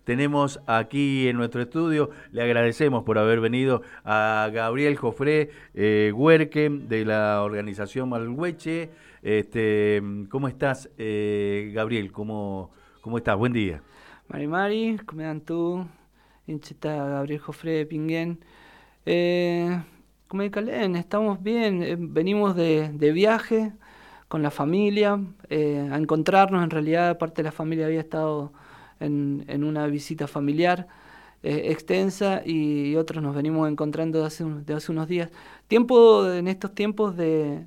tenemos aquí en nuestro estudio, le agradecemos por haber venido a Gabriel Jofré Huerque de la organización Malhueche. ¿Cómo estás, Gabriel? ¿Cómo estás? Buen día. Mari, come dan tú? Incheta Gabriel Jofre Pinguén. Como Calen, estamos bien, venimos de viaje con la familia, a encontrarnos. En realidad, parte de la familia había estado en una visita familiar extensa y otros nos venimos encontrando de hace unos días. En estos tiempos de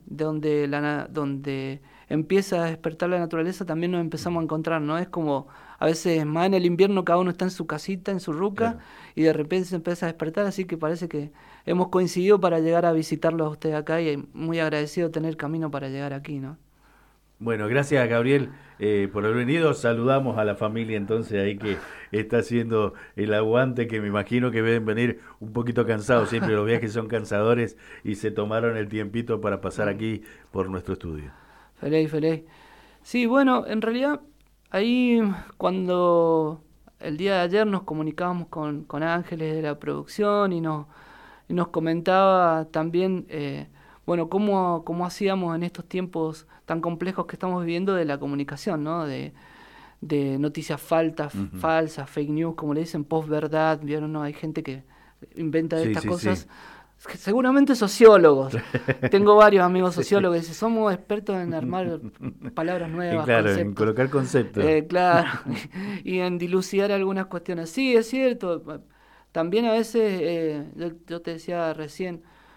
donde empieza a despertar la naturaleza, también nos empezamos a encontrar, ¿no? Es como a veces más en el invierno cada uno está en su casita, en su ruca, Claro. y de repente se empieza a despertar, así que parece que hemos coincidido para llegar a visitarlos a ustedes acá y muy agradecido tener camino para llegar aquí, ¿no? Bueno, gracias Gabriel por haber venido. Saludamos a la familia entonces ahí que está haciendo el aguante, que me imagino que deben venir un poquito cansados. Siempre los viajes son cansadores y se tomaron el tiempito para pasar aquí por nuestro estudio. Feliz. Sí, bueno, en realidad ahí cuando el día de ayer nos comunicábamos con Ángeles de la producción y nos comentaba también, bueno, cómo hacíamos en estos tiempos tan complejos que estamos viviendo de la comunicación, ¿no? De noticias Ujú. falsas, fake news, como le dicen, posverdad, ¿vieron? ¿No? Hay gente que inventa Sí, estas sí, sí. cosas, seguramente sociólogos. Tengo varios amigos sociólogos que dicen, somos expertos en armar palabras Y nuevas, claro, en conceptos, colocar conceptos. claro, y en dilucidar algunas cuestiones. Sí, es cierto. También a veces, yo te decía recién,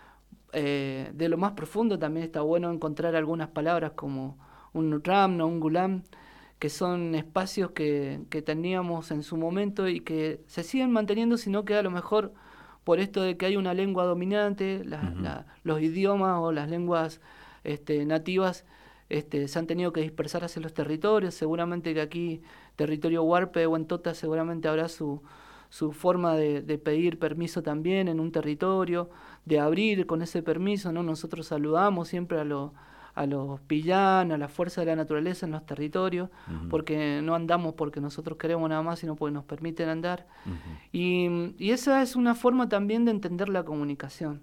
de lo más profundo también está bueno encontrar algunas palabras como un ram, no un gulam, que son espacios que teníamos en su momento y que se siguen manteniendo, sino que a lo mejor por esto de que hay una lengua dominante, Ujú. los idiomas o las lenguas nativas se han tenido que dispersar hacia los territorios. Seguramente que aquí, territorio Huarpe o Entota, seguramente habrá su forma de pedir permiso también en un territorio, de abrir con ese permiso, ¿no? Nosotros saludamos siempre a los pillán, a la fuerza de la naturaleza en los territorios, Ujú. porque no andamos porque nosotros queremos nada más, sino porque nos permiten andar. Ujú. Y esa es una forma también de entender la comunicación.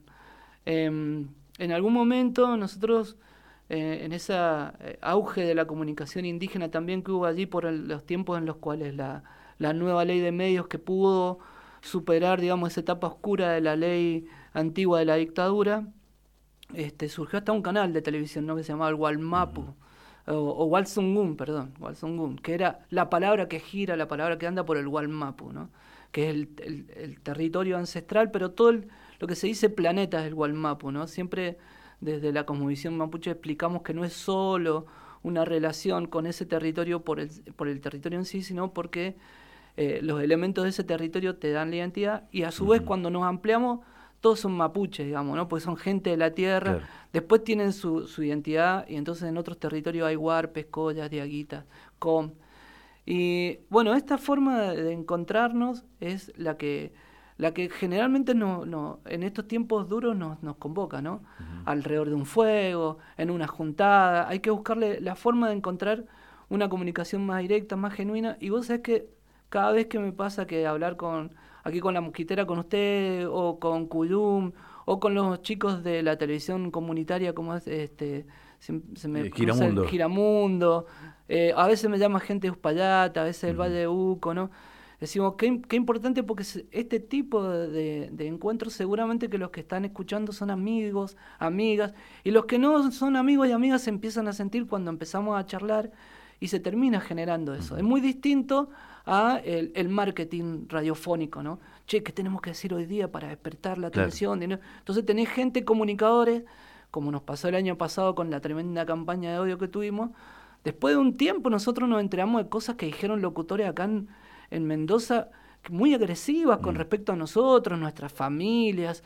En algún momento nosotros, en ese auge de la comunicación indígena también que hubo allí por los tiempos en los cuales la nueva ley de medios que pudo superar, digamos, esa etapa oscura de la ley antigua de la dictadura, surgió hasta un canal de televisión, ¿no? Que se llamaba el Ujú. Walmapu, o Walsungun, perdón, Walsungun, que era la palabra que gira, la palabra que anda por el Walmapu, ¿no? Que es el territorio ancestral, pero lo que se dice planeta es el Walmapu, ¿no? Siempre desde la cosmovisión mapuche explicamos que no es solo una relación con ese territorio por el territorio en sí, sino porque los elementos de ese territorio te dan la identidad y a su vez Ujú. cuando nos ampliamos todos son mapuches, digamos, ¿no? Porque son gente de la tierra, Claro. después tienen su identidad y entonces en otros territorios hay huarpes, collas, diaguitas, com. Y bueno, esta forma de encontrarnos es la que generalmente en estos tiempos duros nos convoca, ¿no? Ujú. Alrededor de un fuego, en una juntada, hay que buscarle la forma de encontrar una comunicación más directa, más genuina, y vos sabés que cada vez que me pasa que hablar aquí con la mosquitera con usted, o con Cuyum, o con los chicos de la televisión comunitaria, como es se me cruza el Giramundo. Giramundo, a veces me llama gente de Uspallata, a veces del Valle Ujú. de Uco, ¿no? Decimos, qué importante porque este tipo de encuentros seguramente que los que están escuchando son amigos, amigas, y los que no son amigos y amigas se empiezan a sentir cuando empezamos a charlar y se termina generando eso. Es Ujú. muy distinto a el marketing radiofónico, ¿no? Che, ¿qué tenemos que decir hoy día para despertar la Claro. atención? ¿No? Entonces tenés gente, comunicadores, como nos pasó el año pasado con la tremenda campaña de odio que tuvimos. Después de un tiempo nosotros nos enteramos de cosas que dijeron locutores acá en Mendoza muy agresivas con Mm. respecto a nosotros, nuestras familias,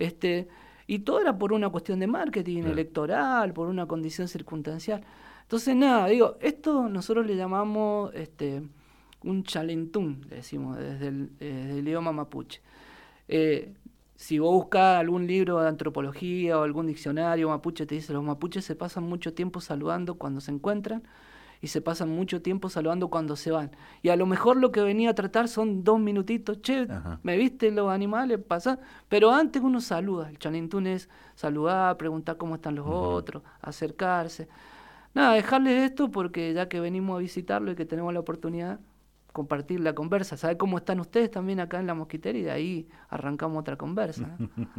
y todo era por una cuestión de marketing Claro. electoral, por una condición circunstancial. Entonces, nada, digo, esto nosotros le llamamos un chalentún, le decimos desde el idioma mapuche. Eh, si vos buscás algún libro de antropología o algún diccionario mapuche, te dice los mapuches se pasan mucho tiempo saludando cuando se encuentran y se pasan mucho tiempo saludando cuando se van. Y a lo mejor lo que venía a tratar son 2 minutitos, che, Ajá. ¿me viste los animales? Pasa. Pero antes uno saluda, el Chalintún es saludar, preguntar cómo están los otros, acercarse. Nada, dejarles esto porque ya que venimos a visitarlo y que tenemos la oportunidad, compartir la conversa, saber cómo están ustedes también acá en La Mosquitera y de ahí arrancamos otra conversa.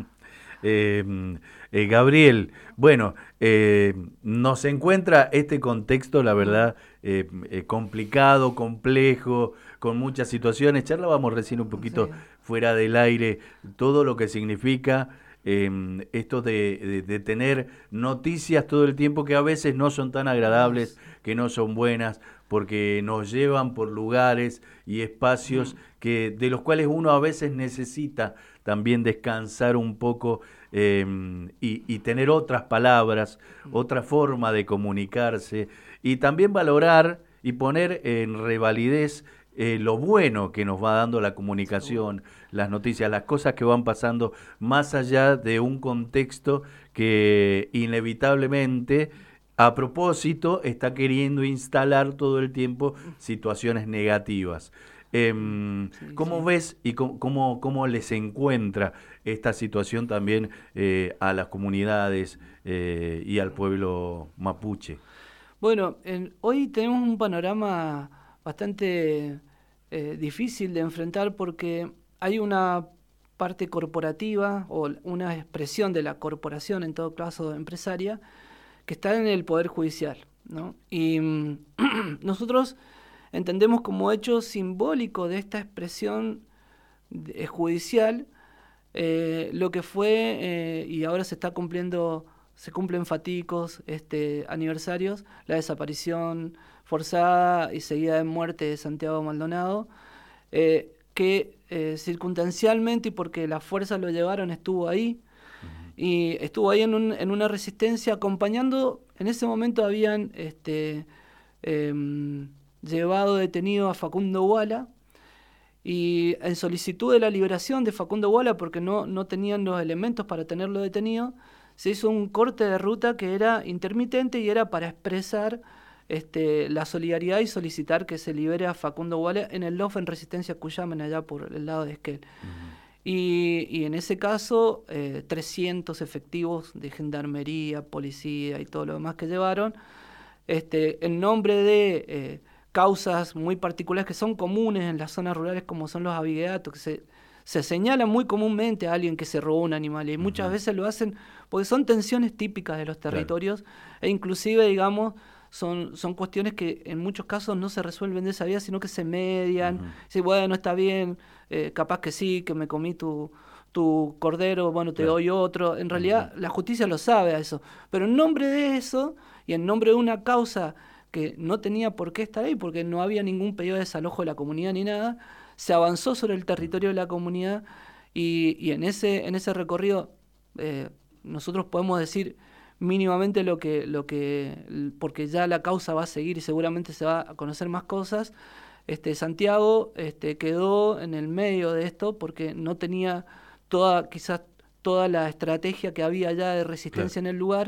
Gabriel, bueno, nos encuentra este contexto, la verdad, complicado, complejo, con muchas situaciones. Charlábamos recién un poquito fuera del aire, todo lo que significa esto de tener noticias todo el tiempo que a veces no son tan agradables, que no son buenas, porque nos llevan por lugares y espacios de los cuales uno a veces necesita también descansar un poco y tener otras palabras, otra forma de comunicarse y también valorar y poner en revalidez lo bueno que nos va dando la comunicación, las noticias, las cosas que van pasando más allá de un contexto que inevitablemente, a propósito, está queriendo instalar todo el tiempo situaciones negativas. ¿Cómo ves y cómo les encuentra esta situación también a las comunidades y al pueblo mapuche? Bueno, hoy tenemos un panorama bastante difícil de enfrentar porque hay una parte corporativa o una expresión de la corporación, en todo caso empresaria, que está en el Poder Judicial, ¿no? Y nosotros entendemos como hecho simbólico de esta expresión judicial lo que fue, y ahora se cumplen fatídicos aniversarios, la desaparición forzada y seguida de muerte de Santiago Maldonado, que circunstancialmente y porque las fuerzas lo llevaron estuvo ahí, y estuvo ahí en una resistencia acompañando. En ese momento habían llevado detenido a Facundo Guala, y en solicitud de la liberación de Facundo Guala, porque no tenían los elementos para tenerlo detenido, se hizo un corte de ruta que era intermitente y era para expresar la solidaridad y solicitar que se libere a Facundo Guala en el LOF en Resistencia Cuyamen, allá por el lado de Esquel. Y en ese caso, 300 efectivos de gendarmería, policía y todo lo demás que llevaron, en nombre de causas muy particulares que son comunes en las zonas rurales, como son los abigeatos, que se señala muy comúnmente a alguien que se robó un animal, y muchas veces lo hacen porque son tensiones típicas de los territorios, e inclusive, digamos, son cuestiones que en muchos casos no se resuelven de esa vía, sino que se median. Sí, bueno, está bien, capaz que sí, que me comí tu cordero, bueno, te doy otro. En realidad la justicia lo sabe a eso, pero en nombre de eso y en nombre de una causa que no tenía por qué estar ahí, porque no había ningún pedido de desalojo de la comunidad ni nada, se avanzó sobre el territorio de la comunidad, y en ese recorrido nosotros podemos decir mínimamente porque ya la causa va a seguir y seguramente se va a conocer más cosas. Santiago quedó en el medio de esto porque no tenía quizás toda la estrategia que había ya de resistencia en el lugar,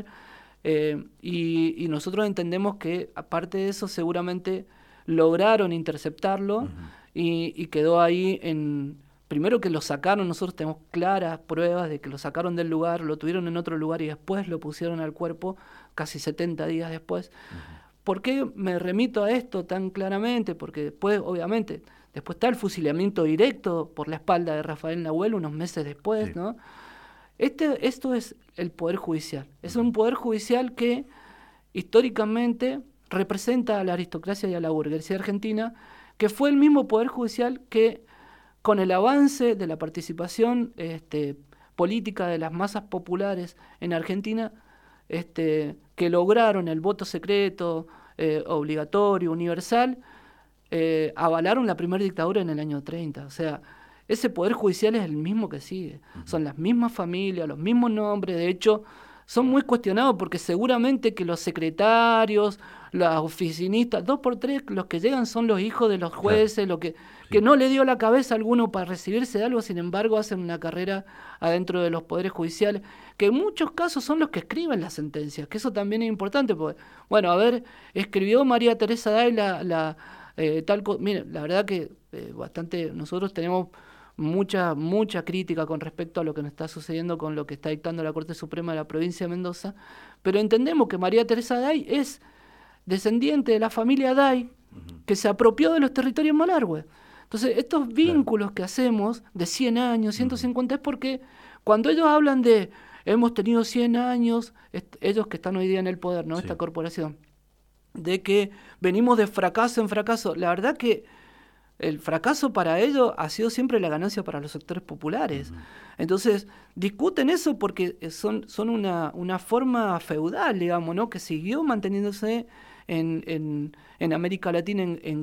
y nosotros entendemos que aparte de eso seguramente lograron interceptarlo, y quedó ahí primero que lo sacaron. Nosotros tenemos claras pruebas de que lo sacaron del lugar, lo tuvieron en otro lugar y después lo pusieron al cuerpo casi 70 días después. ¿Por qué me remito a esto tan claramente? Porque después, obviamente, después está el fusilamiento directo por la espalda de Rafael Nahuel unos meses después, ¿no? Esto es el Poder Judicial. Es un Poder Judicial que históricamente representa a la aristocracia y a la burguesía argentina, que fue el mismo Poder Judicial que, con el avance de la participación política de las masas populares en Argentina, que lograron el voto secreto, obligatorio, universal, avalaron la primera dictadura en el año 30. O sea, ese Poder Judicial es el mismo que sigue. Son las mismas familias, los mismos nombres. De hecho, son muy cuestionados porque seguramente que los secretarios, los oficinistas, 2 por 3, los que llegan son los hijos de los jueces, que no le dio la cabeza a alguno para recibirse de algo, sin embargo hacen una carrera adentro de los poderes judiciales, que en muchos casos son los que escriben las sentencias, que eso también es importante, porque, bueno, a ver, escribió María Teresa Day mire, la verdad que bastante, nosotros tenemos mucha crítica con respecto a lo que nos está sucediendo con lo que está dictando la Corte Suprema de la provincia de Mendoza, pero entendemos que María Teresa Day es descendiente de la familia Day, que se apropió de los territorios Malargüe. Entonces, estos vínculos que hacemos de 100 años, 150, es porque cuando ellos hablan de hemos tenido 100 años, ellos que están hoy día en el poder, ¿no? Esta corporación, de que venimos de fracaso en fracaso. La verdad que el fracaso para ellos ha sido siempre la ganancia para los sectores populares. Entonces, discuten eso porque son una forma feudal, digamos, ¿no? Que siguió manteniéndose en América Latina en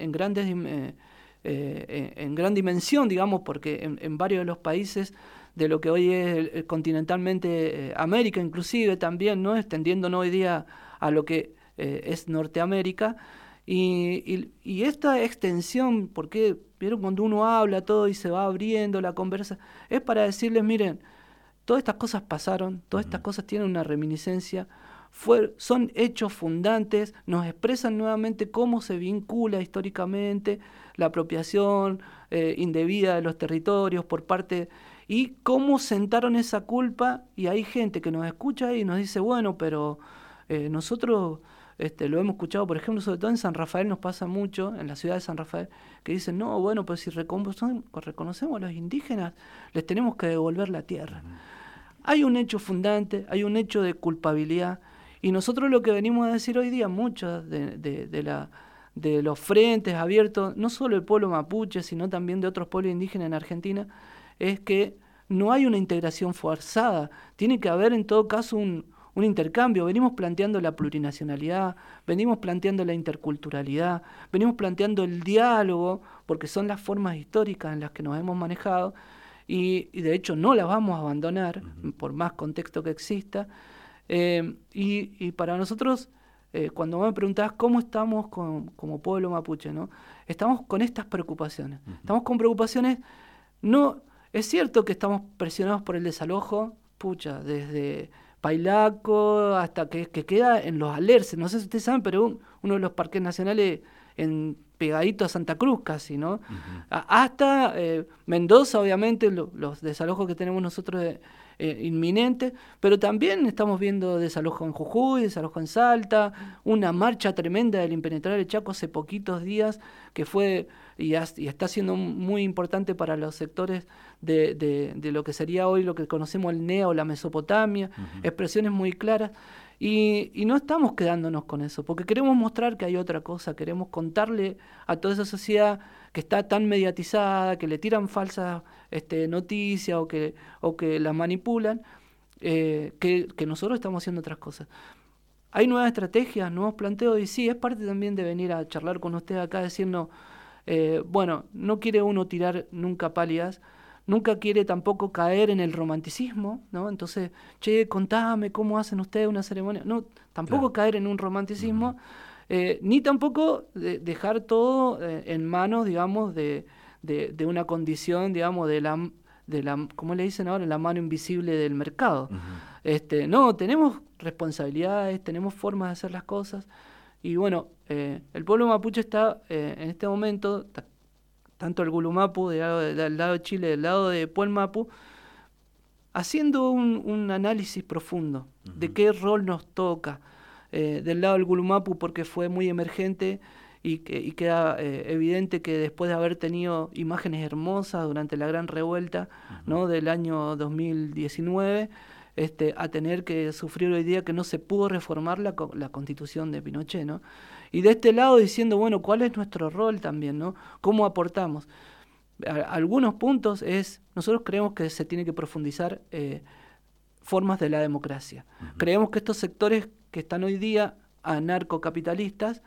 gran dimensión, digamos, porque en varios de los países de lo que hoy es continentalmente América, inclusive también, ¿no? Extendiéndonos hoy día a lo que es Norteamérica. Y esta extensión, porque vieron cuando uno habla todo y se va abriendo la conversa, es para decirles, miren, todas estas cosas pasaron, todas estas cosas tienen una reminiscencia, son hechos fundantes, nos expresan nuevamente cómo se vincula históricamente la apropiación indebida de los territorios por parte, y cómo sentaron esa culpa, y hay gente que nos escucha y nos dice, bueno, pero nosotros lo hemos escuchado, por ejemplo, sobre todo en San Rafael nos pasa mucho, en la ciudad de San Rafael, que dicen, no, bueno, pues si reconocemos a los indígenas, les tenemos que devolver la tierra. Hay un hecho fundante, hay un hecho de culpabilidad, y nosotros lo que venimos a decir hoy día, muchos de los frentes abiertos, no solo el pueblo mapuche, sino también de otros pueblos indígenas en Argentina, es que no hay una integración forzada, tiene que haber en todo caso un intercambio. Venimos planteando la plurinacionalidad, venimos planteando la interculturalidad, venimos planteando el diálogo, porque son las formas históricas en las que nos hemos manejado, y de hecho no las vamos a abandonar, por más contexto que exista. Y para nosotros, cuando me preguntás cómo estamos como pueblo mapuche, ¿no? Estamos con estas preocupaciones. Estamos con preocupaciones, no, es cierto que estamos presionados por el desalojo, desde Pailaco hasta que queda en los Alerces, no sé si ustedes saben, pero uno de los parques nacionales pegadito a Santa Cruz casi, ¿no? Hasta Mendoza, obviamente, los desalojos que tenemos nosotros inminentes, pero también estamos viendo desalojo en Jujuy, desalojo en Salta, una marcha tremenda del Impenetrable Chaco hace poquitos días, que fue y está siendo muy importante para los sectores de lo que sería hoy lo que conocemos el NEA o la Mesopotamia, expresiones muy claras. Y no estamos quedándonos con eso, porque queremos mostrar que hay otra cosa, queremos contarle a toda esa sociedad que está tan mediatizada, que le tiran falsas noticias o que las manipulan, que nosotros estamos haciendo otras cosas. Hay nuevas estrategias, nuevos planteos, y sí, es parte también de venir a charlar con ustedes acá, decirnos, bueno, no quiere uno tirar nunca pálidas, nunca quiere tampoco caer en el romanticismo, ¿no? Entonces, contame cómo hacen ustedes una ceremonia. No, tampoco caer en un romanticismo, ni tampoco dejar todo en manos, digamos, de una condición, digamos, de la ¿cómo le dicen ahora? La mano invisible del mercado. No, tenemos responsabilidades, tenemos formas de hacer las cosas, y bueno, el pueblo mapuche está en este momento, tanto el Gulumapu del lado de Chile, del lado de Puelmapu, haciendo un análisis profundo de qué rol nos toca. Del lado del Gulumapu, porque fue muy emergente y queda evidente que después de haber tenido imágenes hermosas durante la gran revuelta, ¿no? Del año 2019, a tener que sufrir hoy día que no se pudo reformar la Constitución de Pinochet, ¿no? Y de este lado diciendo, bueno, ¿cuál es nuestro rol también, ¿no? ¿Cómo aportamos? Algunos puntos nosotros creemos que se tiene que profundizar formas de la democracia. Creemos que estos sectores que están hoy día anarcocapitalistas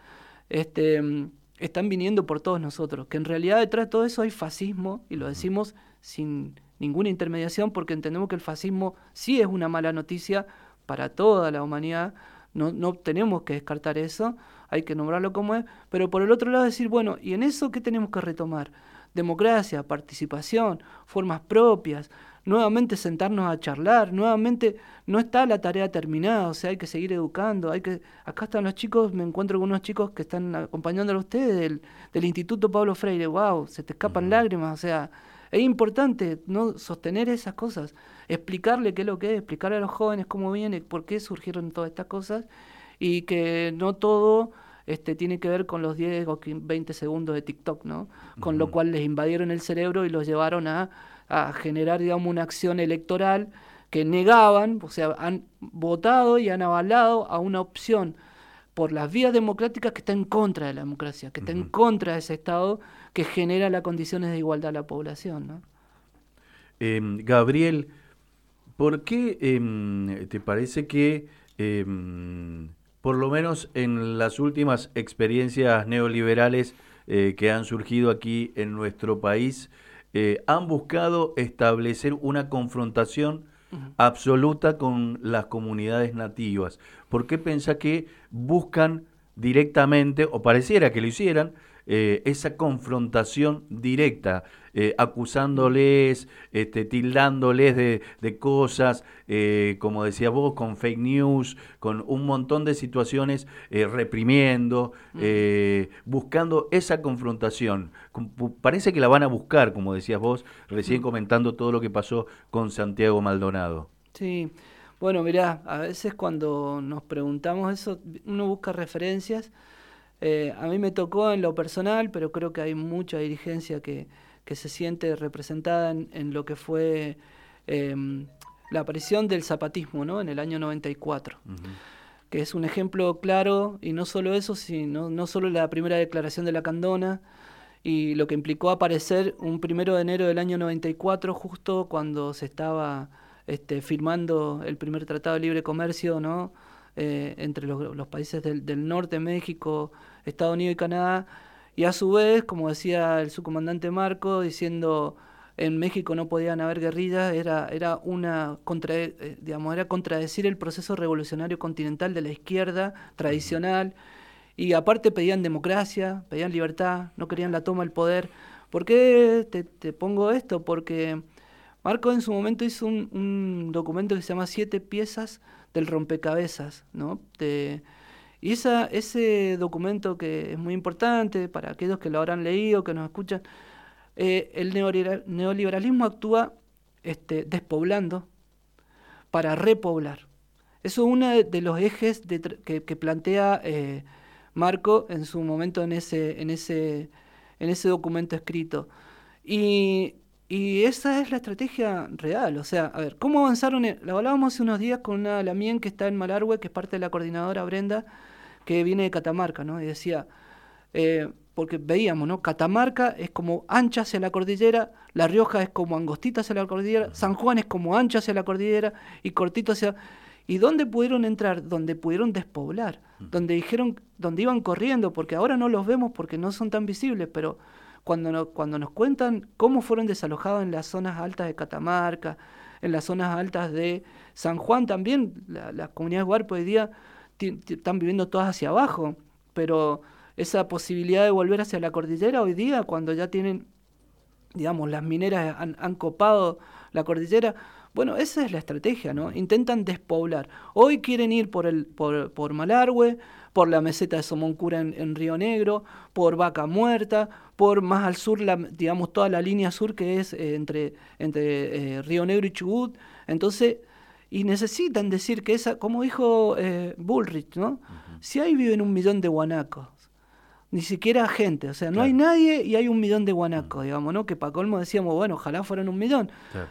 están viniendo por todos nosotros, que en realidad detrás de todo eso hay fascismo, y lo decimos sin ninguna intermediación, porque entendemos que el fascismo sí es una mala noticia para toda la humanidad. No tenemos que descartar eso. hay que nombrarlo como es, pero por el otro lado decir, bueno, ¿y en eso qué tenemos que retomar? Democracia, participación, formas propias, nuevamente sentarnos a charlar, nuevamente no está la tarea terminada, o sea, hay que seguir educando, acá están los chicos, me encuentro con unos chicos que están acompañándolo a ustedes del Instituto Pablo Freire, wow, se te escapan lágrimas, o sea, es importante no sostener esas cosas, explicarle qué es lo que es, explicarle a los jóvenes cómo viene, por qué surgieron todas estas cosas, y que no todo tiene que ver con los 10 o 20 segundos de TikTok, ¿no? Con lo cual les invadieron el cerebro y los llevaron a generar, digamos, una acción electoral que negaban, o sea, han votado y han avalado a una opción por las vías democráticas que está en contra de la democracia, que está en contra de ese Estado que genera las condiciones de igualdad a la población, ¿no? Gabriel, ¿por qué te parece que por lo menos en las últimas experiencias neoliberales que han surgido aquí en nuestro país, han buscado establecer una confrontación absoluta con las comunidades nativas? ¿Por qué pensás que buscan directamente, o pareciera que lo hicieran, esa confrontación directa, acusándoles, tildándoles de cosas, como decías vos, con fake news, con un montón de situaciones, reprimiendo, buscando esa confrontación? Parece que la van a buscar, como decías vos, recién comentando todo lo que pasó con Santiago Maldonado. Sí, bueno, mirá, a veces cuando nos preguntamos eso, uno busca referencias. A mí me tocó en lo personal, pero creo que hay mucha dirigencia que se siente representada en lo que fue la aparición del zapatismo, ¿no? En el año 94, que es un ejemplo claro, y no solo eso, sino no solo la primera declaración de la Candona, y lo que implicó aparecer un 1 de enero del año 94, justo cuando se estaba firmando el primer Tratado de Libre Comercio, ¿no? Entre los países del norte, México, Estados Unidos y Canadá, y a su vez, como decía el subcomandante Marco, diciendo en México no podían haber guerrillas, era contradecir el proceso revolucionario continental de la izquierda tradicional, y aparte pedían democracia, pedían libertad, no querían la toma del poder. ¿Por qué te pongo esto? Porque Marco en su momento hizo un documento que se llama 7 piezas del rompecabezas, ¿no? Y ese documento, que es muy importante para aquellos que lo habrán leído, que nos escuchan, el neoliberalismo actúa despoblando para repoblar. Eso es uno de los ejes que plantea Marco en su momento en ese documento escrito. Y esa es la estrategia real. O sea, a ver, ¿cómo avanzaron? Lo hablábamos hace unos días con una Lamien que está en Malargüe, que es parte de la coordinadora Brenda, que viene de Catamarca, ¿no? Y decía, porque veíamos, ¿no? Catamarca es como ancha hacia la cordillera, La Rioja es como angostita hacia la cordillera, San Juan es como ancha hacia la cordillera y cortito hacia... ¿Y dónde pudieron entrar? Donde pudieron despoblar, donde iban corriendo, porque ahora no los vemos porque no son tan visibles, pero cuando nos cuentan cómo fueron desalojados en las zonas altas de Catamarca, en las zonas altas de San Juan también, las comunidades huarpes hoy día están viviendo todas hacia abajo, pero esa posibilidad de volver hacia la cordillera hoy día, cuando ya tienen, digamos, las mineras han copado la cordillera, bueno, esa es la estrategia, ¿no? Intentan despoblar. Hoy quieren ir por Malargüe, por la meseta de Somoncura en Río Negro, por Vaca Muerta, por más al sur, digamos, toda la línea sur que es entre Río Negro y Chubut. Entonces, y necesitan decir que esa, como dijo Bullrich, ¿no? Si ahí viven 1 millón de guanacos, ni siquiera gente, o sea, no hay nadie y hay 1 millón de guanacos, digamos, ¿no? Que para colmo decíamos, bueno, ojalá fueran 1 millón. Claro.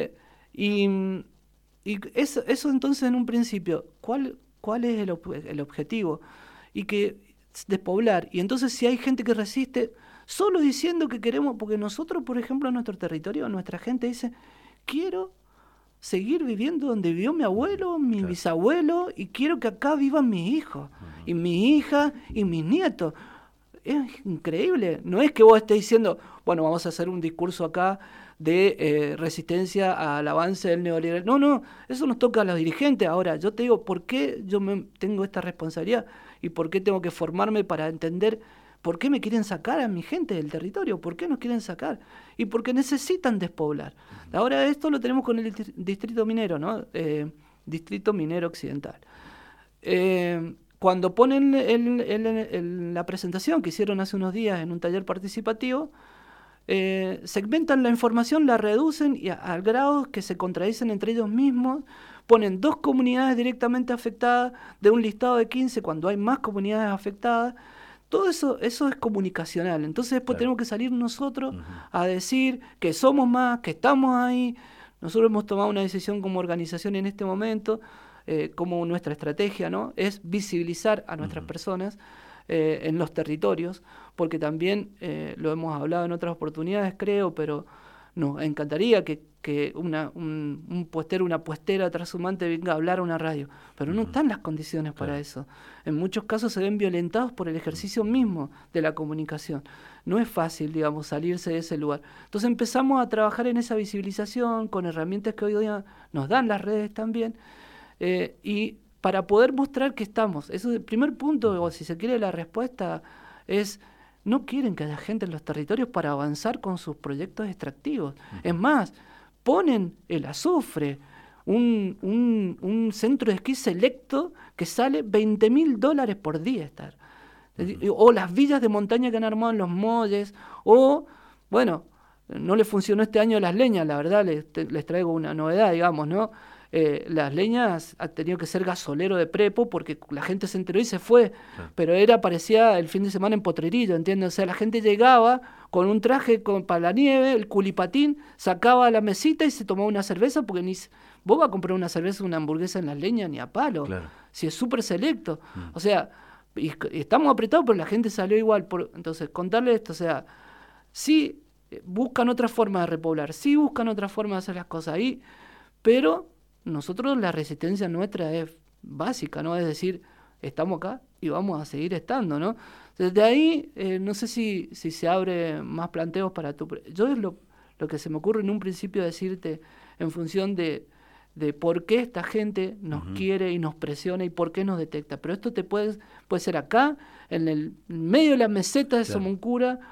Y eso entonces en un principio, ¿cuál es el objetivo? Y que despoblar. Y entonces si hay gente que resiste, solo diciendo que queremos, porque nosotros, por ejemplo, en nuestro territorio, nuestra gente dice, quiero seguir viviendo donde vivió mi abuelo, mi bisabuelo, y quiero que acá vivan mis hijos, y mi hija, y mis nietos. es increíble. No es que vos estés diciendo, bueno, vamos a hacer un discurso acá de resistencia al avance del neoliberalismo. No, eso nos toca a los dirigentes. Ahora, yo te digo, ¿por qué yo tengo esta responsabilidad? ¿Y por qué tengo que formarme para entender por qué me quieren sacar a mi gente del territorio? ¿Por qué nos quieren sacar? Y porque necesitan despoblar. Ahora esto lo tenemos con el distrito minero, ¿no? Distrito Minero Occidental. Cuando ponen la presentación que hicieron hace unos días en un taller participativo, segmentan la información, la reducen al grado que se contradicen entre ellos mismos, ponen 2 comunidades directamente afectadas de un listado de 15 cuando hay más comunidades afectadas. Todo eso es comunicacional. Entonces después tenemos que salir nosotros a decir que somos más, que estamos ahí. Nosotros hemos tomado una decisión como organización en este momento, como nuestra estrategia, ¿no? Es visibilizar a nuestras personas en los territorios, porque también lo hemos hablado en otras oportunidades, creo, pero nos encantaría que un puestero, una puestera trashumante venga a hablar a una radio, pero no están las condiciones para eso. En muchos casos se ven violentados por el ejercicio mismo de la comunicación. No es fácil, digamos, salirse de ese lugar. Entonces empezamos a trabajar en esa visibilización con herramientas que hoy día nos dan las redes también, y para poder mostrar que estamos. Eso es el primer punto, o si se quiere la respuesta, es no quieren que haya gente en los territorios para avanzar con sus proyectos extractivos. Es más, ponen el azufre, un centro de esquí selecto que sale $20.000 por día estar. O las villas de montaña que han armado en los molles, o, bueno, no les funcionó este año las leñas, la verdad, les traigo una novedad, digamos, ¿no? Las leñas han tenido que ser gasolero de prepo porque la gente se enteró y se fue, pero parecía el fin de semana en Potrerillo, ¿entiendes? O sea, la gente llegaba con un traje para la nieve, el culipatín, sacaba la mesita y se tomaba una cerveza, porque vos vas a comprar una cerveza, una hamburguesa en las leñas ni a palo, si es súper selecto. O sea, y estamos apretados, pero la gente salió igual. Entonces, contarle esto, o sea, sí buscan otra forma de repoblar, sí buscan otra forma de hacer las cosas ahí, pero nosotros la resistencia nuestra es básica, ¿no? Es decir, estamos acá y vamos a seguir estando, ¿no? Desde ahí, no sé si se abre más planteos para tu... Yo es lo que se me ocurre en un principio decirte en función de por qué esta gente nos quiere y nos presiona y por qué nos detecta. Pero esto puede ser acá, en el medio de la meseta de Somoncura,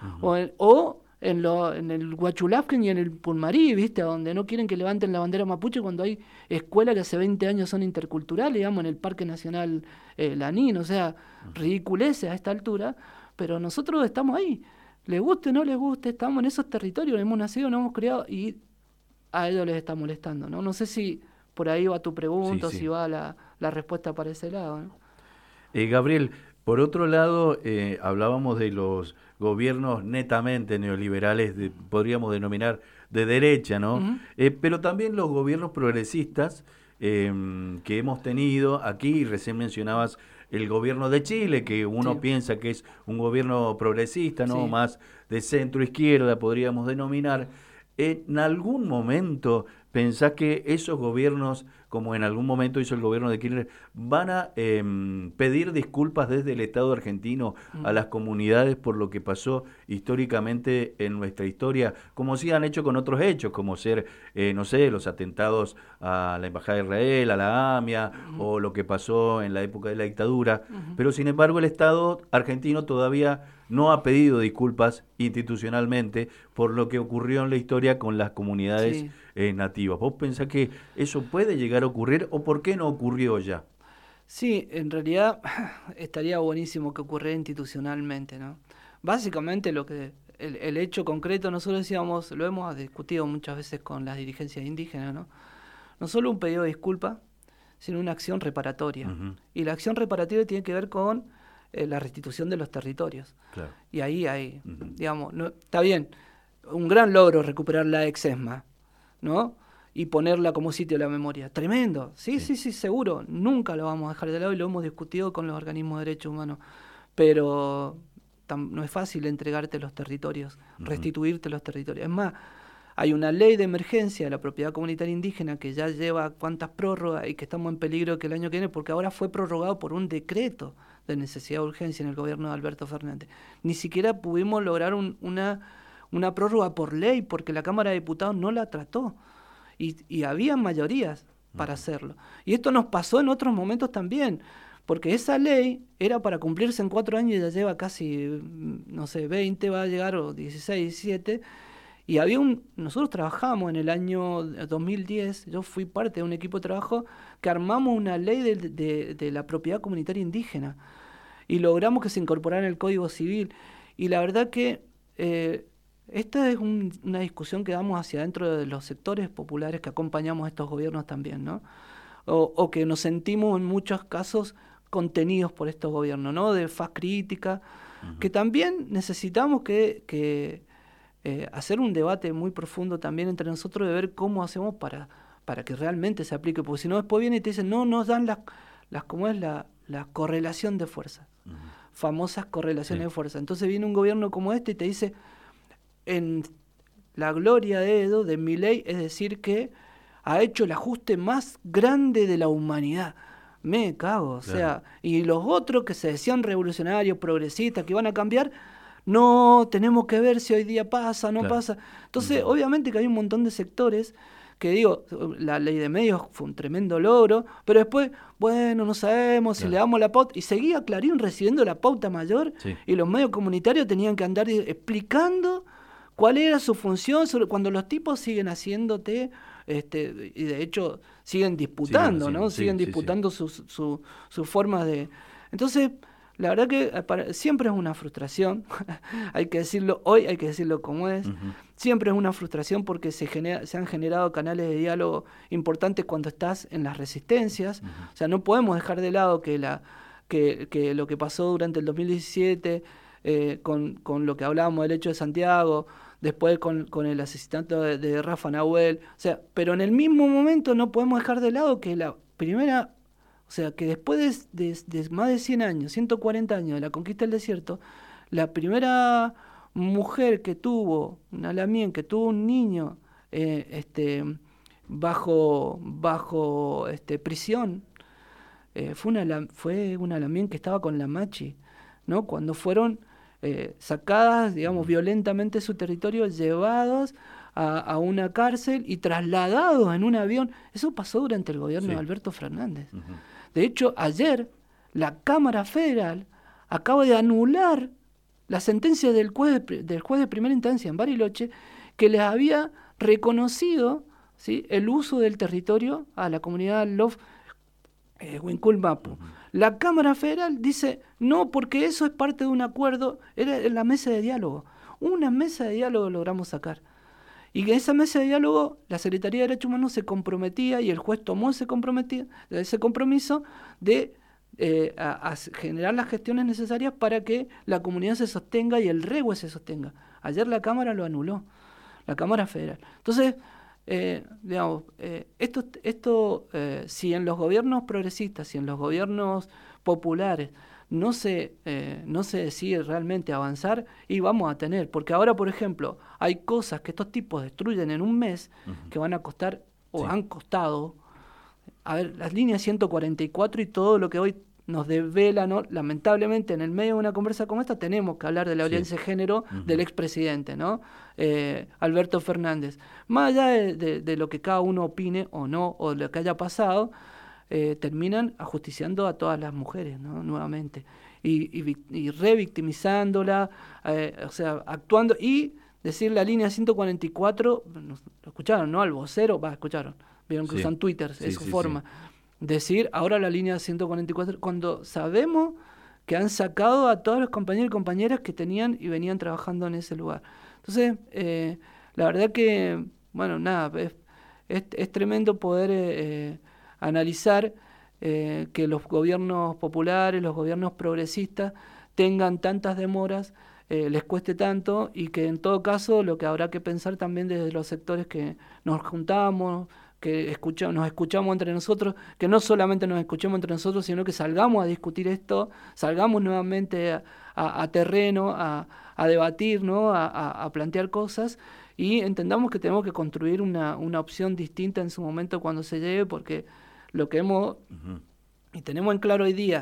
o en el Huachulafquen y en el Pulmarí, ¿viste? Donde no quieren que levanten la bandera mapuche cuando hay escuelas que hace 20 años son interculturales, digamos, en el Parque Nacional Lanín. O sea, ridiculeces a esta altura, pero nosotros estamos ahí. Les guste o no les guste, estamos en esos territorios, hemos nacido, nos hemos criado y a ellos les está molestando, ¿no? No sé si por ahí va tu pregunta o si va la respuesta para ese lado, ¿no? Gabriel, por otro lado, hablábamos de los gobiernos netamente neoliberales, podríamos denominar de derecha, ¿no? Pero también los gobiernos progresistas que hemos tenido aquí, recién mencionabas el gobierno de Chile, que uno piensa que es un gobierno progresista, ¿no? Más de centro izquierda, podríamos denominar. ¿En algún momento pensás que esos gobiernos, como en algún momento hizo el gobierno de Kirchner, van a pedir disculpas desde el Estado argentino a las comunidades por lo que pasó históricamente en nuestra historia, como sí han hecho con otros hechos, como ser, no sé, los atentados a la Embajada de Israel, a la AMIA, o lo que pasó en la época de la dictadura? Pero sin embargo el Estado argentino todavía no ha pedido disculpas institucionalmente por lo que ocurrió en la historia con las comunidades nativas. ¿Vos pensás que eso puede llegar a ocurrir o por qué no ocurrió ya? Sí, en realidad estaría buenísimo que ocurriera institucionalmente, ¿no? Básicamente el hecho concreto, nosotros decíamos, lo hemos discutido muchas veces con las dirigencias indígenas, ¿no? No solo un pedido de disculpa, sino una acción reparatoria. Y la acción reparatoria tiene que ver con la restitución de los territorios. Claro. Y ahí digamos, está bien, un gran logro recuperar la ex-ESMA, ¿no? Y ponerla como sitio de la memoria. Tremendo, sí, seguro. Nunca lo vamos a dejar de lado y lo hemos discutido con los organismos de derechos humanos. Pero no es fácil entregarte los territorios, restituirte los territorios. Es más, hay una ley de emergencia de la propiedad comunitaria indígena que ya lleva cuantas prórrogas y que estamos en peligro que el año que viene, porque ahora fue prorrogado por un decreto de necesidad de urgencia en el gobierno de Alberto Fernández. Ni siquiera pudimos lograr una prórroga por ley porque la Cámara de Diputados no la trató y había mayorías para hacerlo. Y esto nos pasó en otros momentos también, porque esa ley era para cumplirse en 4 años y ya lleva casi, no sé, 20 va a llegar, o 16, 17, y nosotros trabajamos en el año 2010, yo fui parte de un equipo de trabajo que armamos una ley de la propiedad comunitaria indígena, y logramos que se incorporara en el Código Civil, y la verdad que esta es una discusión que damos hacia adentro de los sectores populares que acompañamos a estos gobiernos también, ¿no? O que nos sentimos en muchos casos contenidos por estos gobiernos, ¿no? De faz crítica, que también necesitamos que hacer un debate muy profundo también entre nosotros de ver cómo hacemos para que realmente se aplique, porque si no después vienen y te dicen, no, nos dan ¿cómo es la correlación de fuerzas? Famosas correlaciones de fuerza. Entonces viene un gobierno como este y te dice, en la gloria de Milei, es decir, que ha hecho el ajuste más grande de la humanidad. Me cago, o sea, y los otros que se decían revolucionarios, progresistas, que iban a cambiar, no, tenemos que ver si hoy día pasa, no pasa. Entonces, obviamente que hay un montón de sectores que digo, la ley de medios fue un tremendo logro, pero después, bueno, no sabemos si le damos la pauta, y seguía Clarín recibiendo la pauta mayor, y los medios comunitarios tenían que andar explicando cuál era su función, cuando los tipos siguen haciéndote, y de hecho siguen disputando, ¿no? Siguen disputando sus formas de... Entonces, la verdad que siempre es una frustración, hay que decirlo hoy, hay que decirlo como es, siempre es una frustración porque se han generado canales de diálogo importantes cuando estás en las resistencias, o sea, no podemos dejar de lado que lo que pasó durante el 2017 con lo que hablábamos del hecho de Santiago, después con el asesinato de Rafa Nahuel, o sea, pero en el mismo momento no podemos dejar de lado que la primera, o sea, que después de más de 100 años, 140 años de la conquista del desierto, la primera mujer que tuvo, una lamien, que tuvo un niño bajo prisión, fue una lamien que estaba con la machi, ¿no? Cuando fueron sacadas, digamos, violentamente de su territorio, llevados a una cárcel y trasladados en un avión. Eso pasó durante el gobierno de Alberto Fernández. De hecho, ayer la Cámara Federal acaba de anular la sentencia del juez de primera instancia en Bariloche, que les había reconocido, ¿sí?, el uso del territorio a la comunidad Love Huincul Mapu. La Cámara Federal dice, no, porque eso es parte de un acuerdo, era la mesa de diálogo. Una mesa de diálogo logramos sacar. Y que esa mesa de diálogo, la Secretaría de Derechos Humanos se comprometía, y el juez tomó ese compromiso de a generar las gestiones necesarias para que la comunidad se sostenga y el REHUE se sostenga. Ayer la Cámara lo anuló, la Cámara Federal. Entonces, digamos, si en los gobiernos progresistas, si en los gobiernos populares no se decide realmente avanzar, y vamos a tener, porque ahora, por ejemplo, hay cosas que estos tipos destruyen en un mes que van a costar, o han costado, a ver, las líneas 144 y todo lo que hoy nos desvela, ¿no? Lamentablemente, en el medio de una conversa como esta, tenemos que hablar de la violencia de género del expresidente, ¿no? Alberto Fernández. Más allá de lo que cada uno opine o no, o lo que haya pasado, terminan ajusticiando a todas las mujeres, ¿no? Nuevamente. Y revictimizándola, o sea, actuando, y decir la línea 144, lo escucharon, ¿no? Al vocero, escucharon, vieron que usan Twitter, es su forma. Decir ahora la línea 144, cuando sabemos que han sacado a todos los compañeros y compañeras que tenían y venían trabajando en ese lugar. Entonces, la verdad que, bueno, nada, es tremendo poder analizar que los gobiernos populares, los gobiernos progresistas tengan tantas demoras, les cueste tanto, y que en todo caso lo que habrá que pensar también desde los sectores que nos juntamos, que nos escuchamos entre nosotros, que no solamente nos escuchemos entre nosotros, sino que salgamos a discutir esto, salgamos nuevamente a terreno, a debatir, ¿no? a plantear cosas, y entendamos que tenemos que construir una opción distinta en su momento cuando se llegue, porque lo que hemos, y tenemos en claro hoy día,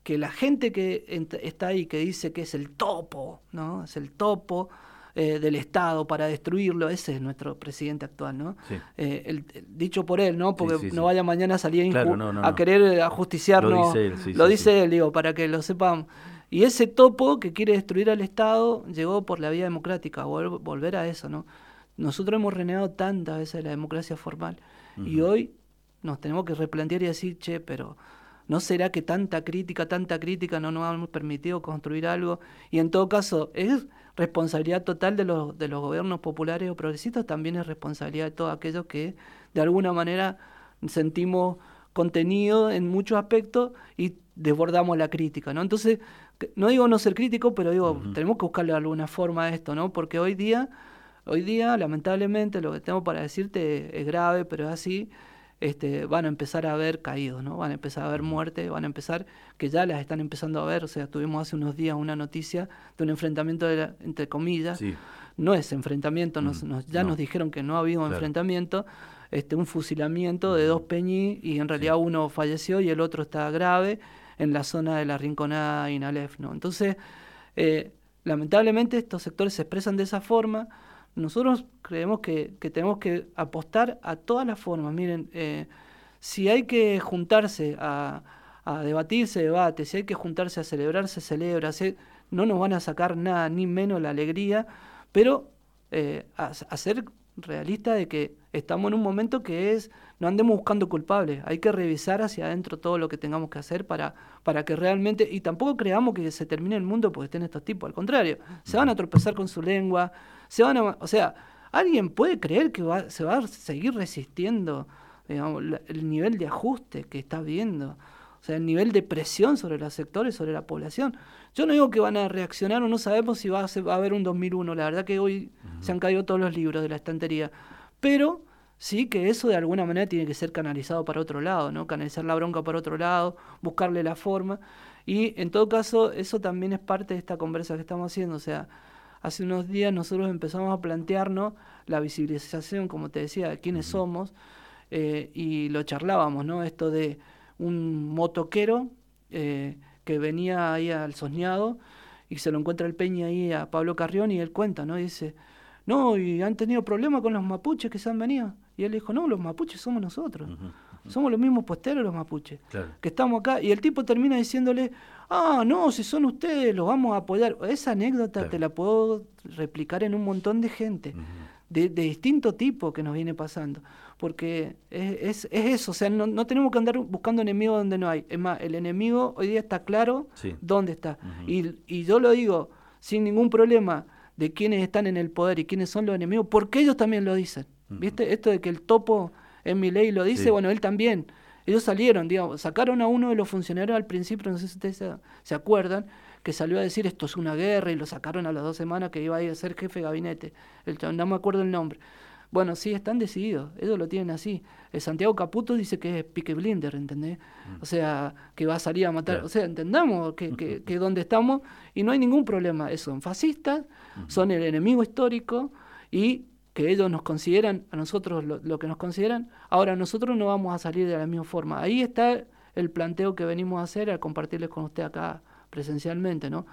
que la gente que está ahí, que dice que es el topo, ¿no? Es el topo del Estado para destruirlo, ese es nuestro presidente actual, ¿no? Sí. Dicho por él, ¿no? Porque sí. no vaya mañana a salir Claro, a querer ajusticiarnos. Lo dice él, digo, para que lo sepamos. Y ese topo que quiere destruir al Estado llegó por la vía democrática, volver a eso, ¿no? Nosotros hemos renegado tantas veces de la democracia formal y hoy nos tenemos que replantear y decir, che, pero ¿no será que tanta crítica no nos han permitido construir algo? Y en todo caso, es responsabilidad total de los gobiernos populares o progresistas, también es responsabilidad de todos aquellos que de alguna manera sentimos contenido en muchos aspectos y desbordamos la crítica, ¿no? Entonces, no digo no ser crítico, pero digo, tenemos que buscarle alguna forma a esto, ¿no? Porque hoy día, lamentablemente, lo que tengo para decirte es grave, pero es así. Van a empezar a haber caídos, ¿no? Van a empezar a haber muertes, van a empezar, que ya las están empezando a ver. O sea, tuvimos hace unos días una noticia de un enfrentamiento, entre comillas. Sí. No es enfrentamiento, ya nos dijeron que no ha habido enfrentamiento, un fusilamiento de 2 peñis y en realidad uno falleció y el otro está grave en la zona de la Rinconada y Inalef, ¿no? Entonces, lamentablemente estos sectores se expresan de esa forma. Nosotros creemos que tenemos que apostar a todas las formas. Miren, si hay que juntarse a debatir, se debate. Si hay que juntarse a celebrar, se celebra. No nos van a sacar nada, ni menos la alegría, pero a ser realistas de que estamos en un momento que no andemos buscando culpables. Hay que revisar hacia adentro todo lo que tengamos que hacer para que realmente, y tampoco creamos que se termine el mundo porque estén estos tipos. Al contrario, se van a tropezar con su lengua. O sea, ¿alguien puede creer que se va a seguir resistiendo, digamos, el nivel de ajuste que está viendo? O sea, el nivel de presión sobre los sectores, sobre la población. Yo no digo que van a reaccionar o no sabemos si va a haber un 2001. La verdad que hoy se han caído todos los libros de la estantería. Pero sí que eso de alguna manera tiene que ser canalizado para otro lado, ¿no? Canalizar la bronca para otro lado, buscarle la forma. Y en todo caso, eso también es parte de esta conversa que estamos haciendo. O sea, hace unos días nosotros empezamos a plantearnos la visibilización, como te decía, de quiénes somos, y lo charlábamos, ¿no? Esto de un motoquero que venía ahí al Sosneado y se lo encuentra el Peña ahí a Pablo Carrión y él cuenta, ¿no? Y dice, no, y han tenido problemas con los mapuches que se han venido. Y él dijo, no, los mapuches somos nosotros. Somos los mismos puesteros los mapuches, que estamos acá. Y el tipo termina diciéndole, no, si son ustedes, los vamos a apoyar. Esa anécdota te la puedo replicar en un montón de gente, de distinto tipo que nos viene pasando. Porque es eso, o sea, no tenemos que andar buscando enemigos donde no hay. Es más, el enemigo hoy día está claro dónde está. Y yo lo digo sin ningún problema de quiénes están en el poder y quiénes son los enemigos, porque ellos también lo dicen. ¿Viste? Esto de que el topo en Milei lo dice, bueno, él también. Ellos salieron, digamos, sacaron a uno de los funcionarios al principio, no sé si ustedes se acuerdan, que salió a decir esto es una guerra y lo sacaron a las 2 semanas que iba a ir a ser jefe de gabinete. No me acuerdo el nombre. Bueno, sí, están decididos, ellos lo tienen así. Santiago Caputo dice que es Peaky Blinders, ¿entendés? O sea, que va a salir a matar. O sea, entendamos que donde estamos y no hay ningún problema. Son fascistas, son el enemigo histórico y que ellos nos consideran, a nosotros lo que nos consideran. Ahora, nosotros no vamos a salir de la misma forma. Ahí está el planteo que venimos a hacer al compartirles con usted acá presencialmente, ¿no?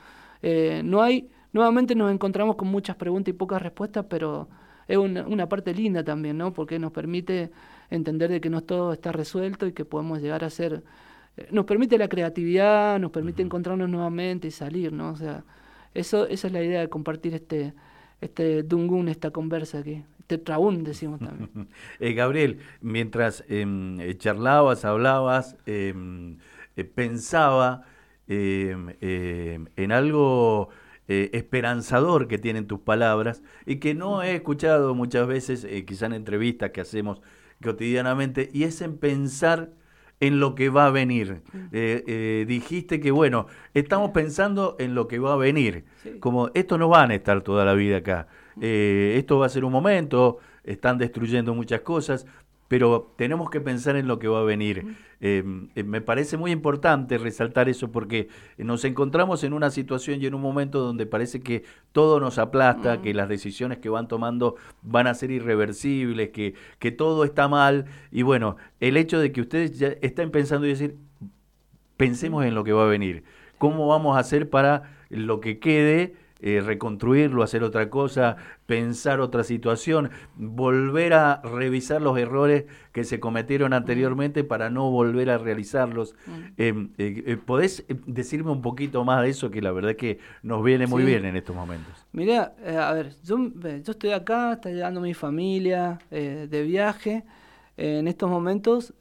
Nuevamente nos encontramos con muchas preguntas y pocas respuestas, pero es una parte linda también, ¿no? Porque nos permite entender de que no todo está resuelto y que podemos llegar a ser... nos permite la creatividad, nos permite encontrarnos nuevamente y salir, ¿no? O sea, esa es la idea de compartir este Dungun, esta conversa aquí, este traún, decimos también. Gabriel, mientras charlabas, hablabas, pensaba en algo esperanzador que tienen tus palabras y que no he escuchado muchas veces, quizá en entrevistas que hacemos cotidianamente, y es en pensar en lo que va a venir. Dijiste que, bueno, estamos pensando en lo que va a venir. Como estos no van a estar toda la vida acá. Esto va a ser un momento, están destruyendo muchas cosas, pero tenemos que pensar en lo que va a venir. Me parece muy importante resaltar eso porque nos encontramos en una situación y en un momento donde parece que todo nos aplasta, que las decisiones que van tomando van a ser irreversibles, que todo está mal. Y bueno, el hecho de que ustedes ya estén pensando y decir, pensemos en lo que va a venir. ¿Cómo vamos a hacer para lo que quede, reconstruirlo, hacer otra cosa, pensar otra situación, volver a revisar los errores que se cometieron anteriormente para no volver a realizarlos? ¿Podés decirme un poquito más de eso, que la verdad que nos viene muy bien en estos momentos? Mirá, a ver, yo estoy acá, está llegando mi familia de viaje. En estos momentos,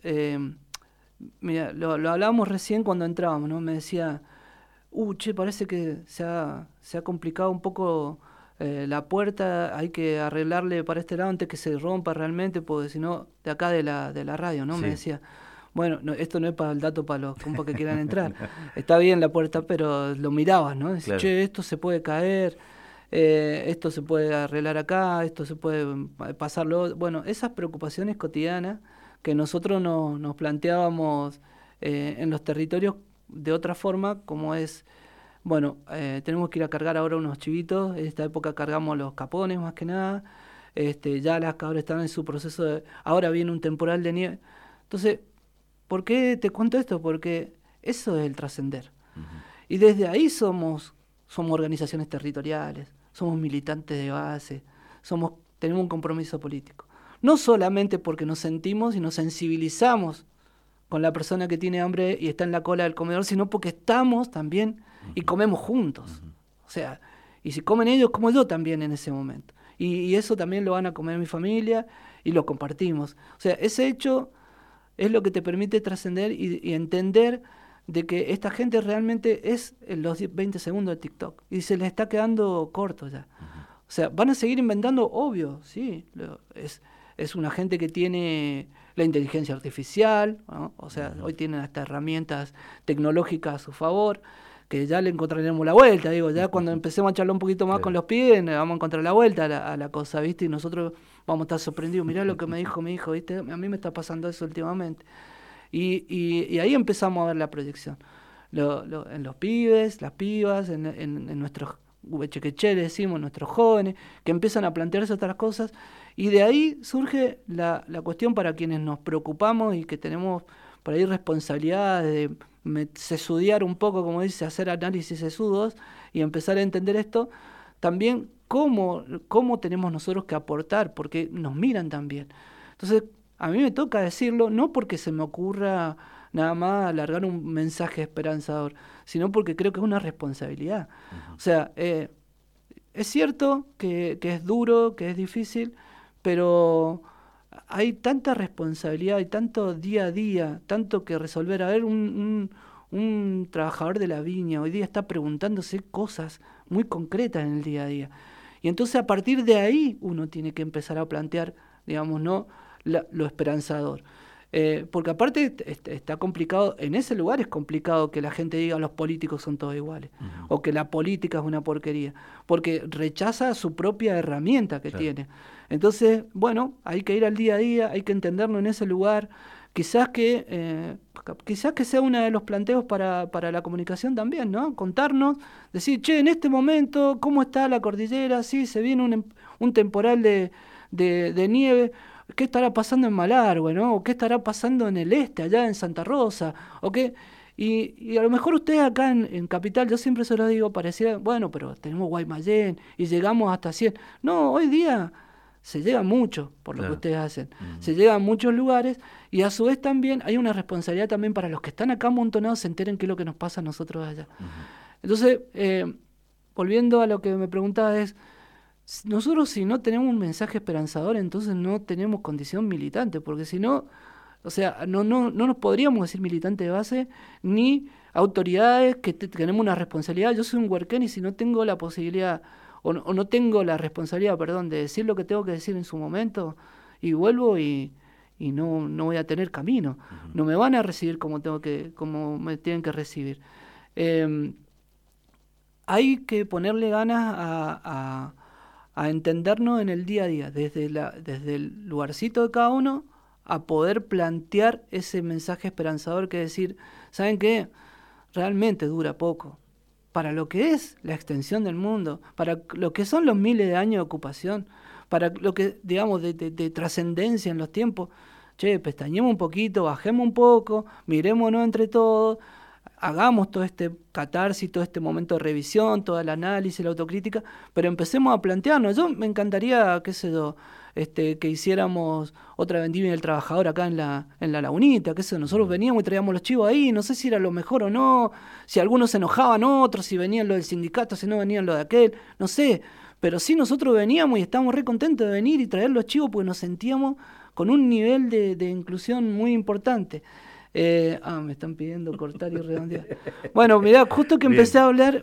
mira, lo hablábamos recién cuando entrábamos, ¿no? Me decía, che, parece que se ha complicado un poco la puerta, hay que arreglarle para este lado antes que se rompa realmente, porque si no, de acá de la radio, ¿no? Sí. Me decía, bueno, no, esto no es para el dato para los compas que quieran entrar. Está bien la puerta, pero lo mirabas, ¿no? Decís, claro. Che, esto se puede caer, esto se puede arreglar acá, esto se puede pasarlo. Bueno, esas preocupaciones cotidianas que nosotros nos planteábamos en los territorios de otra forma, como es, bueno, tenemos que ir a cargar ahora unos chivitos. En esta época cargamos los capones más que nada. Ya las cabras están en su proceso de... Ahora viene un temporal de nieve. Entonces, ¿por qué te cuento esto? Porque eso es el trascender. Uh-huh. Y desde ahí somos organizaciones territoriales, somos militantes de base, tenemos un compromiso político. No solamente porque nos sentimos y nos sensibilizamos con la persona que tiene hambre y está en la cola del comedor, sino porque estamos también y comemos juntos. Uh-huh. O sea, y si comen ellos, como yo también en ese momento. Y eso también lo van a comer mi familia y lo compartimos. O sea, ese hecho es lo que te permite trascender y entender de que esta gente realmente es en los 20 segundos de TikTok y se les está quedando corto ya. Uh-huh. O sea, van a seguir inventando, obvio, sí, es una gente que tiene la inteligencia artificial, ¿no? O sea, uh-huh. Hoy tienen hasta herramientas tecnológicas a su favor, que ya le encontraremos la vuelta, digo, ya cuando empecemos a charlar un poquito más con los pibes, vamos a encontrar la vuelta a la cosa, ¿viste? Y nosotros vamos a estar sorprendidos, mirá lo que me dijo mi hijo, ¿viste? A mí me está pasando eso últimamente. Y ahí empezamos a ver la proyección. En los pibes, las pibas, en nuestros huechequeche, decimos, nuestros jóvenes, que empiezan a plantearse otras cosas, y de ahí surge la cuestión para quienes nos preocupamos y que tenemos por ahí responsabilidades de sesudear un poco, como dice, hacer análisis sesudos y empezar a entender esto, también cómo tenemos nosotros que aportar, porque nos miran también. Entonces, a mí me toca decirlo, no porque se me ocurra nada más alargar un mensaje esperanzador, sino porque creo que es una responsabilidad. Uh-huh. O sea, es cierto que es duro, que es difícil, pero hay tanta responsabilidad, hay tanto día a día, tanto que resolver. A ver, un trabajador de la viña hoy día está preguntándose cosas muy concretas en el día a día. Y entonces a partir de ahí uno tiene que empezar a plantear, digamos, ¿no?, lo esperanzador. Porque aparte está complicado, en ese lugar es complicado que la gente diga los políticos son todos iguales, uh-huh. O que la política es una porquería, porque rechaza su propia herramienta que tiene. Entonces, bueno, hay que ir al día a día, hay que entenderlo en ese lugar. Quizás que sea uno de los planteos para la comunicación también, ¿no? Contarnos, decir, che, en este momento, ¿cómo está la cordillera? Sí, se viene un temporal de nieve. ¿Qué estará pasando en Malargüe, ¿no? ¿O qué estará pasando en el este, allá en Santa Rosa? ¿O qué? Y a lo mejor ustedes acá en Capital, yo siempre se lo digo, pareciera, bueno, pero tenemos Guaymallén y llegamos hasta 100. No, hoy día se llega mucho por lo que ustedes hacen. Uh-huh. Se llega a muchos lugares y a su vez también hay una responsabilidad también para los que están acá amontonados se enteren qué es lo que nos pasa a nosotros allá. Uh-huh. Entonces, volviendo a lo que me preguntaba es, nosotros si no tenemos un mensaje esperanzador, entonces no tenemos condición militante, porque si no, o sea, no nos podríamos decir militante de base, ni autoridades que tenemos una responsabilidad. Yo soy un huerquén y si no tengo la posibilidad, o no tengo la responsabilidad, de decir lo que tengo que decir en su momento, y vuelvo y no voy a tener camino. Uh-huh. No me van a recibir como me tienen que recibir. Hay que ponerle ganas a entendernos en el día a día, desde el lugarcito de cada uno, a poder plantear ese mensaje esperanzador que decir, ¿saben qué? Realmente dura poco. Para lo que es la extensión del mundo, para lo que son los miles de años de ocupación, para lo que, digamos, de trascendencia en los tiempos, che, pestañemos un poquito, bajemos un poco, mirémonos entre todos, hagamos todo este catarsis, todo este momento de revisión, todo el análisis, la autocrítica, pero empecemos a plantearnos. Yo me encantaría, qué sé yo, que hiciéramos otra vendimia del trabajador acá en la lagunita, qué sé yo, nosotros veníamos y traíamos los chivos ahí, no sé si era lo mejor o no, si algunos se enojaban otros, si venían los del sindicato, si no venían los de aquel, no sé, pero sí nosotros veníamos y estábamos re contentos de venir y traer los chivos porque nos sentíamos con un nivel de inclusión muy importante. Me están pidiendo cortar y redondear. Bueno, mirá, justo que empecé a hablar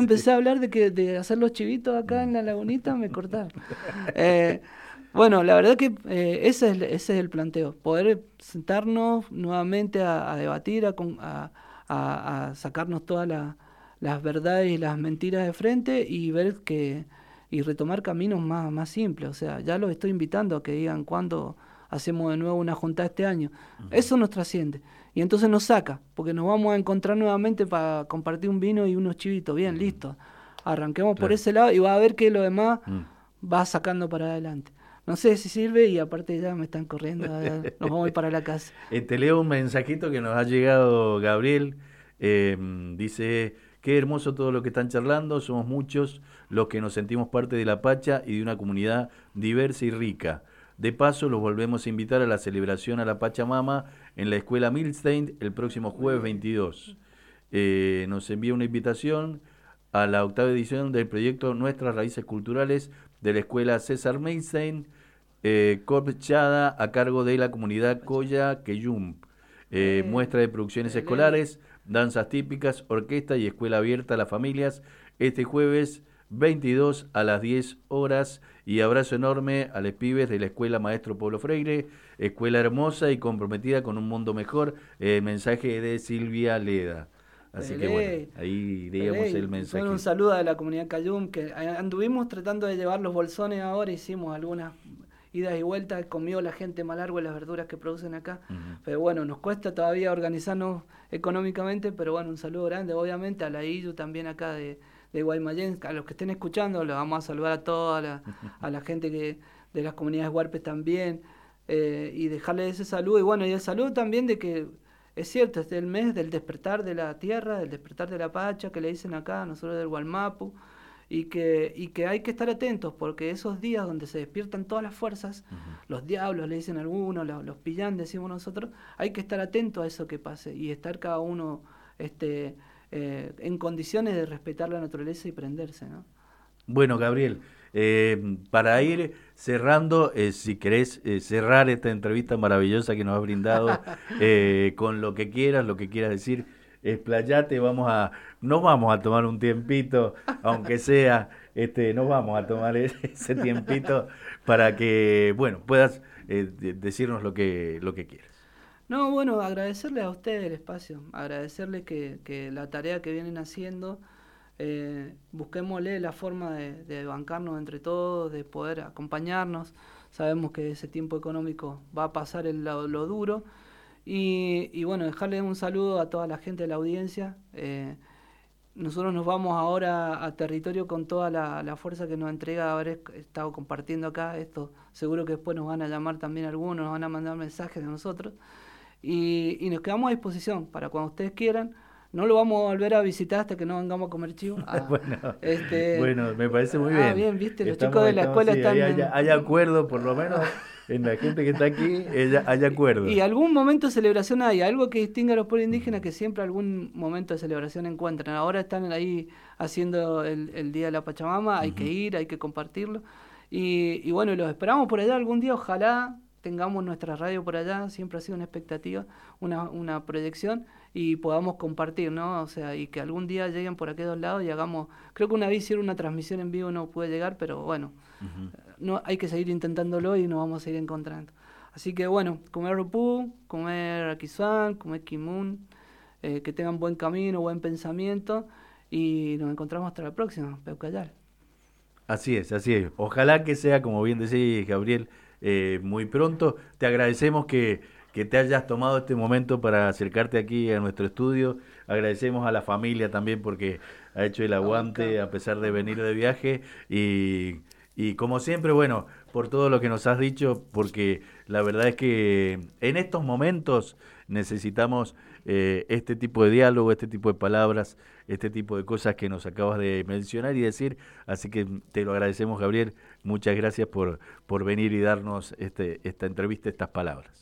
de hacer los chivitos acá en la lagunita, me cortaron. Bueno, la verdad que ese es el planteo, poder sentarnos nuevamente a debatir, a sacarnos todas las verdades y las mentiras de frente y ver y retomar caminos más simples. O sea, ya los estoy invitando a que digan cuándo hacemos de nuevo una junta este año. Eso nos trasciende. Y entonces nos saca, porque nos vamos a encontrar nuevamente para compartir un vino y unos chivitos. Bien, listo. Arranquemos por ese lado y va a ver que lo demás va sacando para adelante. No sé si sirve y aparte ya me están corriendo, nos vamos a ir para la casa. Te leo un mensajito que nos ha llegado Gabriel. Dice, qué hermoso todo lo que están charlando, somos muchos los que nos sentimos parte de la Pacha y de una comunidad diversa y rica. De paso, los volvemos a invitar a la celebración a la Pachamama en la Escuela Milstein el próximo jueves 22. Nos envía una invitación a la 8ª edición del proyecto Nuestras Raíces Culturales de la Escuela César Milstein, corchada a cargo de la comunidad Coya Queyum. Muestra de producciones escolares, danzas típicas, orquesta y escuela abierta a las familias este jueves 22 a las 10 horas. Y abrazo enorme a los pibes de la Escuela Maestro Pablo Freire, escuela hermosa y comprometida con un mundo mejor. Mensaje de Silvia Leda. Así que bueno, ahí leíamos el mensaje. Un saludo a la comunidad Cayum, que anduvimos tratando de llevar los bolsones ahora, hicimos algunas idas y vueltas, comió la gente malargüe las verduras que producen acá, pero bueno, nos cuesta todavía organizarnos económicamente, pero bueno, un saludo grande, obviamente, a la IYU también acá de Guaymallén, a los que estén escuchando, los vamos a saludar a toda a la gente de las comunidades huarpes también, y dejarles ese saludo, y bueno, y el saludo también de que es cierto, es el mes del despertar de la tierra, del despertar de la Pacha, que le dicen acá, nosotros del Gualmapu, y que hay que estar atentos, porque esos días donde se despiertan todas las fuerzas, los diablos le dicen algunos, los pillán decimos nosotros, hay que estar atentos a eso que pase, y estar cada uno en condiciones de respetar la naturaleza y prenderse, ¿no? Bueno, Gabriel, para ir cerrando, si querés cerrar esta entrevista maravillosa que nos has brindado con lo que quieras decir, explayate, nos vamos a tomar un tiempito, aunque sea, nos vamos a tomar ese tiempito para que, bueno, puedas decirnos lo que quieras. No, bueno, agradecerles a ustedes el espacio, agradecerles que la tarea que vienen haciendo, busquémosle la forma de bancarnos entre todos, de poder acompañarnos. Sabemos que ese tiempo económico va a pasar lo duro. Y bueno, dejarles un saludo a toda la gente de la audiencia. Nosotros nos vamos ahora a territorio con toda la fuerza que nos entrega haber estado compartiendo acá. Esto seguro que después nos van a llamar también algunos, nos van a mandar mensajes de nosotros. Y nos quedamos a disposición para cuando ustedes quieran. No lo vamos a volver a visitar hasta que no vengamos a comer chivo. Bueno, me parece muy bien. Bien, viste, los chicos de la escuela sí, están... Hay acuerdo, por lo menos, en la gente que está aquí, hay acuerdo. Y algún momento de celebración hay, algo que distingue a los pueblos indígenas, que siempre algún momento de celebración encuentran. Ahora están ahí haciendo el Día de la Pachamama, hay que ir, hay que compartirlo. Y bueno, los esperamos por allá algún día, ojalá tengamos nuestra radio por allá, siempre ha sido una expectativa, una proyección, y podamos compartir, ¿no? O sea, y que algún día lleguen por aquellos lados y hagamos, creo que una vez hicieron una transmisión en vivo, no puede llegar, pero bueno, no hay que seguir intentándolo y nos vamos a seguir encontrando. Así que bueno, comer rupú, comer akizuan, comer kimun, que tengan buen camino, buen pensamiento, y nos encontramos hasta la próxima, Peucayal. Así es. Ojalá que sea, como bien decís, Gabriel, muy pronto. Te agradecemos que te hayas tomado este momento para acercarte aquí a nuestro estudio. Agradecemos a la familia también porque ha hecho el aguante a pesar de venir de viaje y como siempre, bueno, por todo lo que nos has dicho, porque la verdad es que en estos momentos necesitamos este tipo de diálogo, este tipo de palabras, este tipo de cosas que nos acabas de mencionar y decir. Así que te lo agradecemos, Gabriel. Muchas gracias por venir y darnos esta entrevista, estas palabras.